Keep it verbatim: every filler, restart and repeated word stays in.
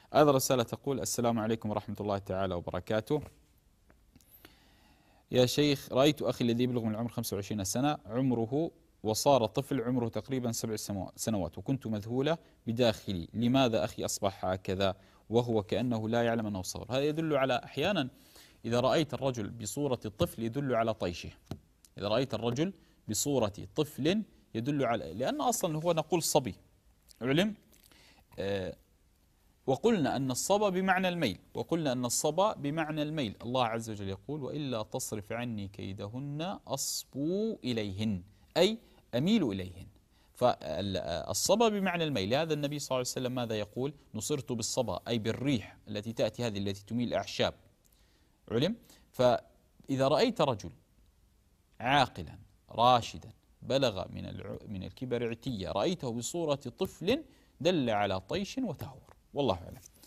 هذا رسالة تقول: السلام عليكم ورحمة الله تعالى وبركاته. يا شيخ، رأيت أخي الذي يبلغ من العمر خمسة وعشرين سنة عمره وصار طفل عمره تقريبا سبع سنوات، وكنت مذهولة بداخلي، لماذا أخي أصبح هكذا وهو كأنه لا يعلم أنه صغر؟ هذا يدل على، أحيانا إذا رأيت الرجل بصورة الطفل يدل على طيشه. إذا رأيت الرجل بصورة طفل يدل على، لأن أصلا هو نقول صبي علم. آه وقلنا أن الصبا بمعنى الميل، وقلنا أن الصبا بمعنى الميل. الله عز وجل يقول: وإلا تصرف عني كيدهن أصبو إليهن، أي أميل إليهن. فالصبا بمعنى الميل. هذا النبي صلى الله عليه وسلم ماذا يقول؟ نصرت بالصبا، أي بالريح التي تأتي، هذه التي تميل الأعشاب علم. فإذا رأيت رجل عاقلا راشدا بلغ من من الكبر عتية، رأيته بصورة طفل، دل على طيش وتهور، والله أعلم.